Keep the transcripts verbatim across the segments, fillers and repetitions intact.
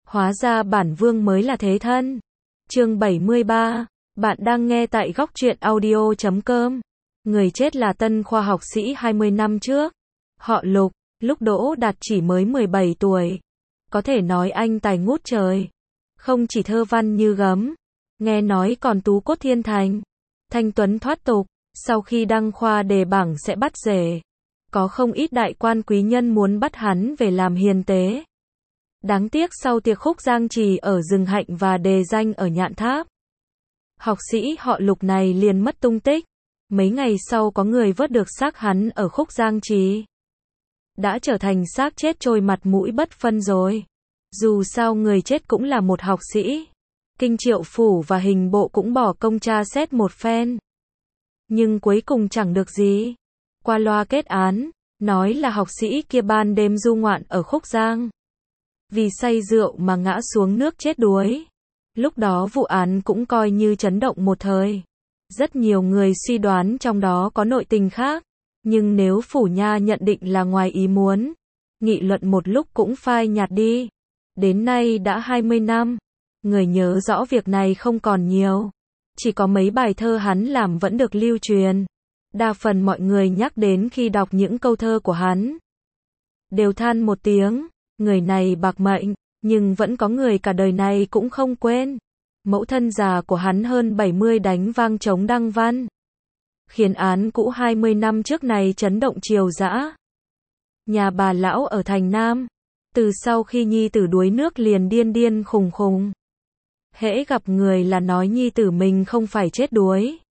Hóa ra bản vương mới là thế thân. Chương bảy mươi ba, bạn đang nghe tại góc truyện audio chấm com. Người chết là tân khoa học sĩ hai mươi năm trước. Họ Lục, lúc Đỗ Đạt chỉ mới mười bảy tuổi. Có thể nói anh tài ngút trời. Không chỉ thơ văn như gấm, nghe nói còn tú cốt thiên thành. Thanh tuấn thoát tục, sau khi đăng khoa đề bảng sẽ bắt rể. Có không ít đại quan quý nhân muốn bắt hắn về làm hiền tế. Đáng tiếc sau tiệc khúc giang trì ở rừng hạnh và đề danh ở Nhạn Tháp, học sĩ họ Lục này liền mất tung tích. Mấy ngày sau có người vớt được xác hắn ở khúc giang trì. Đã trở thành xác chết trôi mặt mũi bất phân rồi. Dù sao người chết cũng là một học sĩ. Kinh Triệu Phủ và hình bộ cũng bỏ công tra xét một phen. Nhưng cuối cùng chẳng được gì. Qua loa kết án, nói là học sĩ kia ban đêm du ngoạn ở khúc giang. Vì say rượu mà ngã xuống nước chết đuối. Lúc đó vụ án cũng coi như chấn động một thời. Rất nhiều người suy đoán trong đó có nội tình khác. Nhưng nếu Phủ Nha nhận định là ngoài ý muốn, nghị luận một lúc cũng phai nhạt đi. Đến nay đã hai mươi năm. Người nhớ rõ việc này không còn nhiều. Chỉ có mấy bài thơ hắn làm vẫn được lưu truyền. Đa phần mọi người nhắc đến khi đọc những câu thơ của hắn, đều than một tiếng, người này bạc mệnh, nhưng vẫn có người cả đời này cũng không quên. Mẫu thân già của hắn hơn bảy mươi đánh vang chống đăng văn. Khiến án cũ hai mươi năm trước này chấn động triều dã. Nhà bà lão ở thành Nam, từ sau khi nhi tử đuối nước liền điên điên khùng khùng. Hễ gặp người là nói nhi tử mình không phải chết đuối,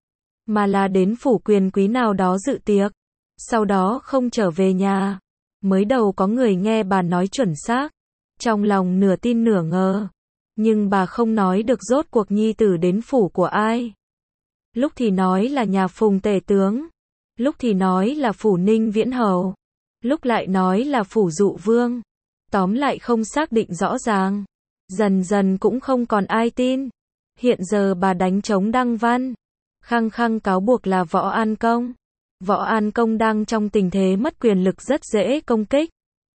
mà là đến phủ quyền quý nào đó dự tiệc, sau đó không trở về nhà. Mới đầu có người nghe bà nói chuẩn xác, trong lòng nửa tin nửa ngờ, nhưng bà không nói được rốt cuộc nhi tử đến phủ của ai. Lúc thì nói là nhà Phùng tể tướng, lúc thì nói là phủ Ninh Viễn Hầu, lúc lại nói là phủ Dụ Vương. Tóm lại không xác định rõ ràng. Dần dần cũng không còn ai tin. Hiện giờ bà đánh trống đăng văn, khăng khăng cáo buộc là Võ An Công. Võ An Công đang trong tình thế mất quyền lực rất dễ công kích.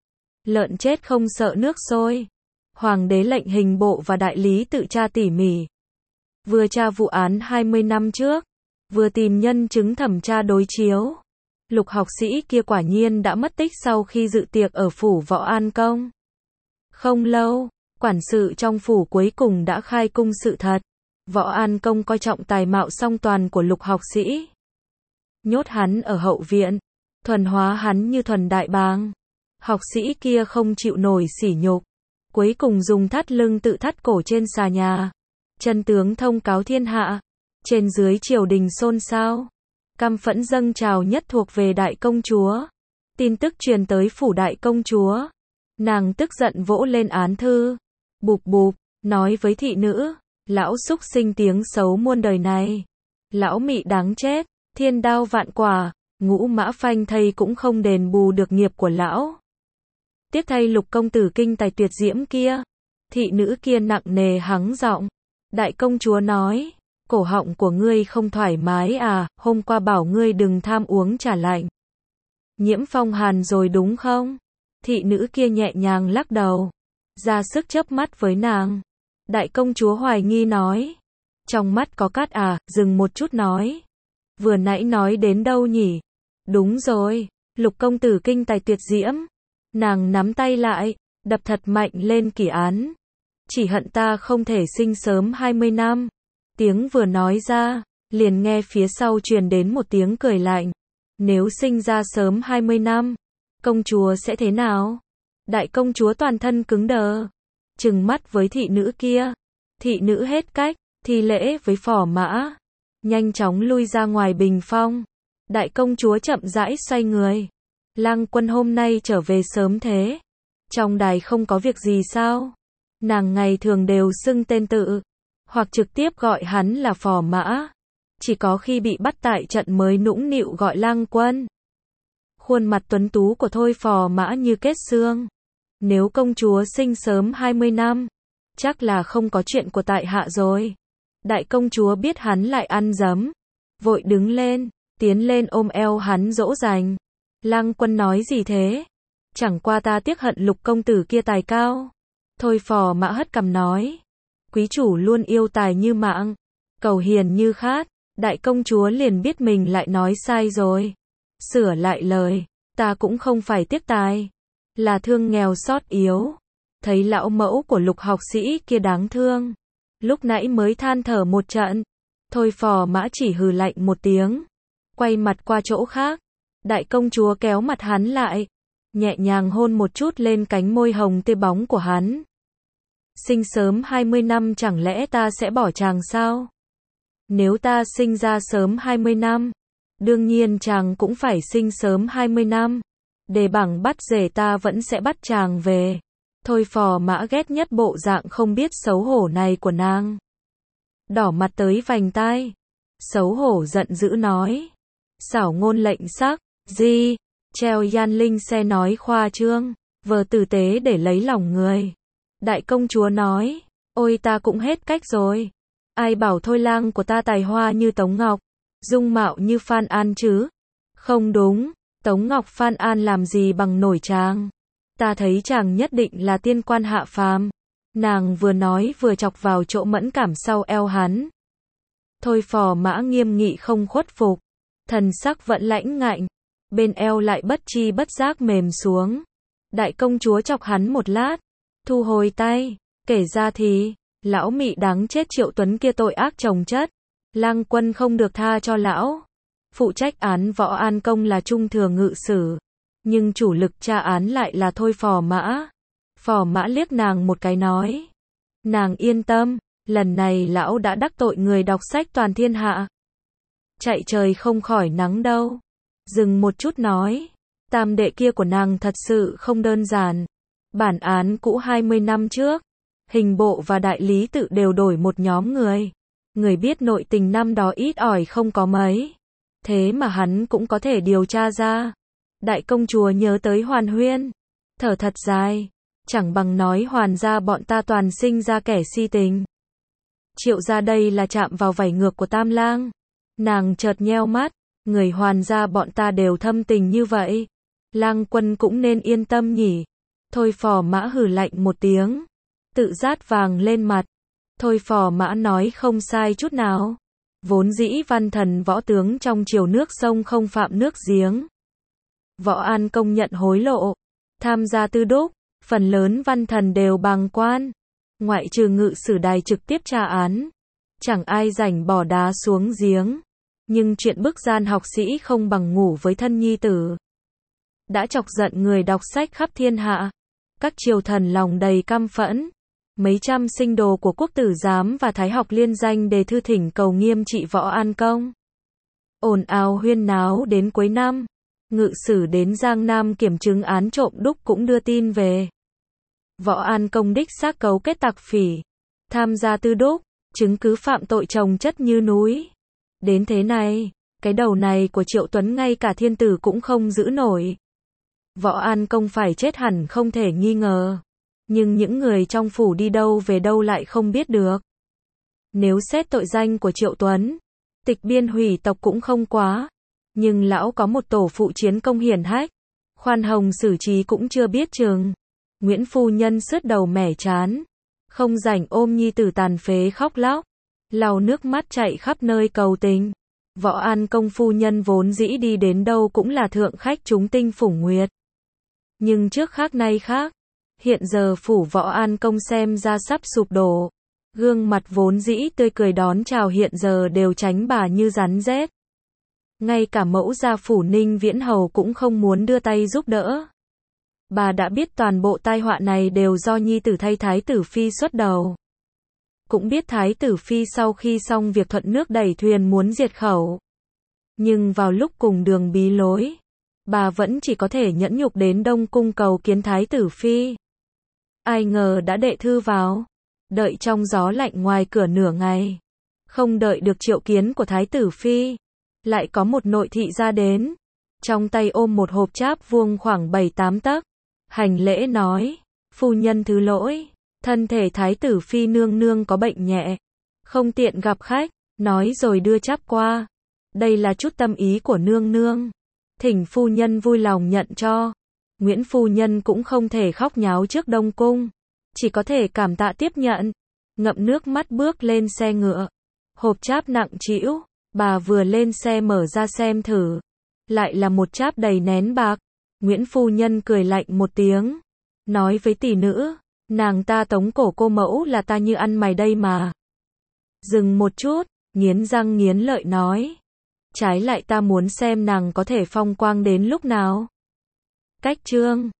Lợn chết không sợ nước sôi. Hoàng đế lệnh hình bộ và đại lý tự tra tỉ mỉ. Vừa tra vụ án hai mươi năm trước, vừa tìm nhân chứng thẩm tra đối chiếu. Lục học sĩ kia quả nhiên đã mất tích sau khi dự tiệc ở phủ Võ An Công. Không lâu, quản sự trong phủ cuối cùng đã khai cung sự thật. Võ An Công coi trọng tài mạo song toàn của Lục học sĩ. Nhốt hắn ở hậu viện, thuần hóa hắn như thuần đại bàng. Học sĩ kia không chịu nổi sỉ nhục, cuối cùng dùng thắt lưng tự thắt cổ trên xà nhà. Chân tướng thông cáo thiên hạ, trên dưới triều đình xôn xao. Căm phẫn dâng trào nhất thuộc về đại công chúa. Tin tức truyền tới phủ đại công chúa. Nàng tức giận vỗ lên án thư, bụp bụp, nói với thị nữ, lão súc sinh tiếng xấu muôn đời này. Lão mị đáng chết, thiên đao vạn quả, ngũ mã phanh thây cũng không đền bù được nghiệp của lão. Tiếc thay Lục công tử kinh tài tuyệt diễm kia. Thị nữ kia nặng nề hắng giọng. Đại công chúa nói, cổ họng của ngươi không thoải mái à, hôm qua bảo ngươi đừng tham uống trà lạnh. Nhiễm phong hàn rồi đúng không? Thị nữ kia nhẹ nhàng lắc đầu, ra sức chớp mắt với nàng. Đại công chúa hoài nghi nói, trong mắt có cát à, dừng một chút nói. Vừa nãy nói đến đâu nhỉ? Đúng rồi, Lục công tử kinh tài tuyệt diễm. Nàng nắm tay lại, đập thật mạnh lên kỷ án. Chỉ hận ta không thể sinh sớm hai mươi năm. Tiếng vừa nói ra, liền nghe phía sau truyền đến một tiếng cười lạnh. Nếu sinh ra sớm hai mươi năm, công chúa sẽ thế nào? Đại công chúa toàn thân cứng đờ, trừng mắt với thị nữ kia. Thị nữ hết cách, thi lễ với phò mã, nhanh chóng lui ra ngoài bình phong. Đại công chúa chậm rãi xoay người. Lang quân hôm nay trở về sớm thế. Trong đài không có việc gì sao? Nàng ngày thường đều xưng tên tự, hoặc trực tiếp gọi hắn là phò mã. Chỉ có khi bị bắt tại trận mới nũng nịu gọi lang quân. Khuôn mặt tuấn tú của Thôi phò mã như kết xương. Nếu công chúa sinh sớm hai mươi năm, chắc là không có chuyện của tại hạ rồi. Đại công chúa biết hắn lại ăn dấm, vội đứng lên, tiến lên ôm eo hắn dỗ dành. Lang quân nói gì thế? Chẳng qua ta tiếc hận Lục công tử kia tài cao. Thôi Phò Mã hất cằm nói. Quý chủ luôn yêu tài như mạng, cầu hiền như khát. Đại công chúa liền biết mình lại nói sai rồi. Sửa lại lời, ta cũng không phải tiếc tài, là thương nghèo xót yếu. Thấy lão mẫu của Lục học sĩ kia đáng thương, lúc nãy mới than thở một trận. Thôi Phò Mã chỉ hừ lạnh một tiếng, quay mặt qua chỗ khác. Đại công chúa kéo mặt hắn lại, nhẹ nhàng hôn một chút lên cánh môi hồng tươi bóng của hắn. Sinh sớm hai mươi năm chẳng lẽ ta sẽ bỏ chàng sao? Nếu ta sinh ra sớm hai mươi năm, đương nhiên chàng cũng phải sinh sớm hai mươi năm. Để bằng bắt rể ta vẫn sẽ bắt chàng về. Thôi Phò Mã ghét nhất bộ dạng không biết xấu hổ này của nàng. Đỏ mặt tới vành tai, xấu hổ giận dữ nói. Xảo ngôn lệnh sắc, gì? Treo Yan Linh xe nói khoa trương, vờ tử tế để lấy lòng người. Đại công chúa nói, ôi ta cũng hết cách rồi. Ai bảo thôi lang của ta tài hoa như Tống Ngọc, dung mạo như Phan An chứ? Không đúng, Tống Ngọc Phan An làm gì bằng nổi chàng. Ta thấy chàng nhất định là tiên quan hạ phàm. Nàng vừa nói vừa chọc vào chỗ mẫn cảm sau eo hắn. Thôi Phò Mã nghiêm nghị không khuất phục, thần sắc vẫn lãnh ngạnh, bên eo lại bất chi bất giác mềm xuống. Đại công chúa chọc hắn một lát, thu hồi tay, kể ra thì, lão mị đáng chết Triệu Tuấn kia tội ác chồng chất, lang quân không được tha cho lão. Phụ trách án Võ An Công là Trung Thừa Ngự Sử, nhưng chủ lực tra án lại là Thôi Phò Mã. Phò Mã liếc nàng một cái nói, nàng yên tâm, lần này lão đã đắc tội người đọc sách toàn thiên hạ. Chạy trời không khỏi nắng đâu. Dừng một chút nói, tam đệ kia của nàng thật sự không đơn giản. Bản án cũ hai mươi năm trước, hình bộ và đại lý tự đều đổi một nhóm người. Người biết nội tình năm đó ít ỏi không có mấy. Thế mà hắn cũng có thể điều tra ra. Đại công chúa nhớ tới Hoàn Huyên, thở thật dài, chẳng bằng nói Hoàn gia bọn ta toàn sinh ra kẻ si tình. Triệu gia đây là chạm vào vảy ngược của Tam Lang. Nàng chợt nheo mắt, người Hoàn gia bọn ta đều thâm tình như vậy. Lang quân cũng nên yên tâm nhỉ. Thôi Phò Mã hừ lạnh một tiếng, tự rát vàng lên mặt. Thôi Phò Mã nói không sai chút nào. Vốn dĩ văn thần võ tướng trong triều nước sông không phạm nước giếng. Võ An Công nhận hối lộ, tham gia tư đúc, phần lớn văn thần đều bàng quan. Ngoại trừ Ngự Sử Đài trực tiếp tra án, chẳng ai rảnh bỏ đá xuống giếng. Nhưng chuyện bức gian học sĩ không bằng ngủ với thân nhi tử, đã chọc giận người đọc sách khắp thiên hạ. Các triều thần lòng đầy căm phẫn. Mấy trăm sinh đồ của Quốc tử giám và Thái học liên danh đề thư thỉnh cầu nghiêm trị Võ An Công. Ồn ào huyên náo đến cuối năm. Ngự sử đến Giang Nam kiểm chứng án trộm đúc cũng đưa tin về. Võ An Công đích xác cấu kết tặc phỉ, tham gia tư đúc, chứng cứ phạm tội chồng chất như núi. Đến thế này, cái đầu này của Triệu Tuấn ngay cả thiên tử cũng không giữ nổi. Võ An Công phải chết hẳn không thể nghi ngờ. Nhưng những người trong phủ đi đâu về đâu lại không biết được. Nếu xét tội danh của Triệu Tuấn, tịch biên hủy tộc cũng không quá. Nhưng lão có một tổ phụ chiến công hiển hách, khoan hồng xử trí cũng chưa biết chừng. Nguyễn phu nhân sứt đầu mẻ chán, không rảnh ôm nhi tử tàn phế khóc lóc, lau nước mắt chạy khắp nơi cầu tình. Võ An Công phu nhân vốn dĩ đi đến đâu cũng là thượng khách chúng tinh phủng nguyệt. Nhưng trước khác nay khác, hiện giờ phủ Võ An Công xem ra sắp sụp đổ. Gương mặt vốn dĩ tươi cười đón chào hiện giờ đều tránh bà như rắn rết. Ngay cả mẫu gia phủ Ninh Viễn Hầu cũng không muốn đưa tay giúp đỡ. Bà đã biết toàn bộ tai họa này đều do nhi tử thay Thái tử Phi xuất đầu. Cũng biết Thái tử Phi sau khi xong việc thuận nước đẩy thuyền muốn diệt khẩu. Nhưng vào lúc cùng đường bí lối, bà vẫn chỉ có thể nhẫn nhục đến Đông Cung cầu kiến Thái tử Phi. Ai ngờ đã đệ thư vào, đợi trong gió lạnh ngoài cửa nửa ngày. Không đợi được triệu kiến của Thái tử Phi, lại có một nội thị ra đến. Trong tay ôm một hộp cháp vuông khoảng bảy tám tấc. Hành lễ nói, phu nhân thứ lỗi, thân thể Thái tử Phi nương nương có bệnh nhẹ, không tiện gặp khách, nói rồi đưa cháp qua. Đây là chút tâm ý của nương nương, thỉnh phu nhân vui lòng nhận cho. Nguyễn phu nhân cũng không thể khóc nháo trước Đông Cung, chỉ có thể cảm tạ tiếp nhận. Ngậm nước mắt bước lên xe ngựa. Hộp cháp nặng trĩu, bà vừa lên xe mở ra xem thử. Lại là một cháp đầy nén bạc. Nguyễn phu nhân cười lạnh một tiếng. Nói với tỷ nữ, nàng ta tống cổ cô mẫu là ta như ăn mày đây mà. Dừng một chút, nghiến răng nghiến lợi nói. Trái lại ta muốn xem nàng có thể phong quang đến lúc nào. Cách chương